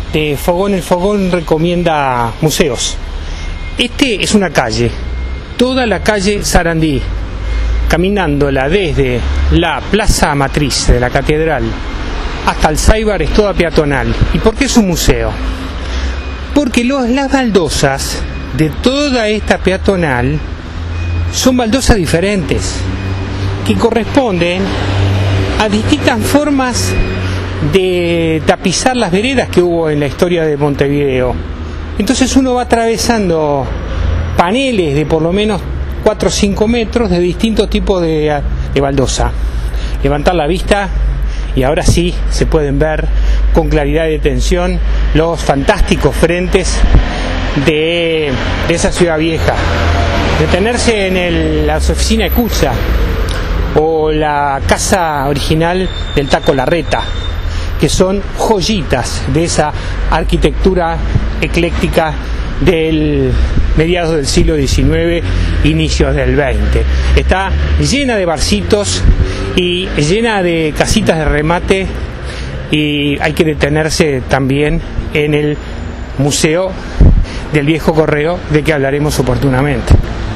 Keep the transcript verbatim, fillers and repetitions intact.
de Fogón el Fogón recomienda museos. Este es una calle, toda la calle Sarandí, caminándola desde la plaza matriz de la catedral hasta el Saibar es toda peatonal. ¿Y por qué es un museo? Porque los, las baldosas de toda esta peatonal son baldosas diferentes que corresponden a distintas formas de tapizar las veredas que hubo en la historia de Montevideo. Entonces uno va atravesando paneles de por lo menos cuatro o cinco metros de distintos tipos de, de baldosa. Levantar la vista y ahora sí se pueden ver con claridad de detención los fantásticos frentes de, de esa ciudad vieja. Detenerse en el, la oficina de Cucha o la casa original del Taco Larreta, que son joyitas de esa arquitectura ecléctica del mediados del siglo diecinueve, inicios del veinte. Está llena de barcitos y llena de casitas de remate, y hay que detenerse también en el Museo del Viejo Correo, de que hablaremos oportunamente.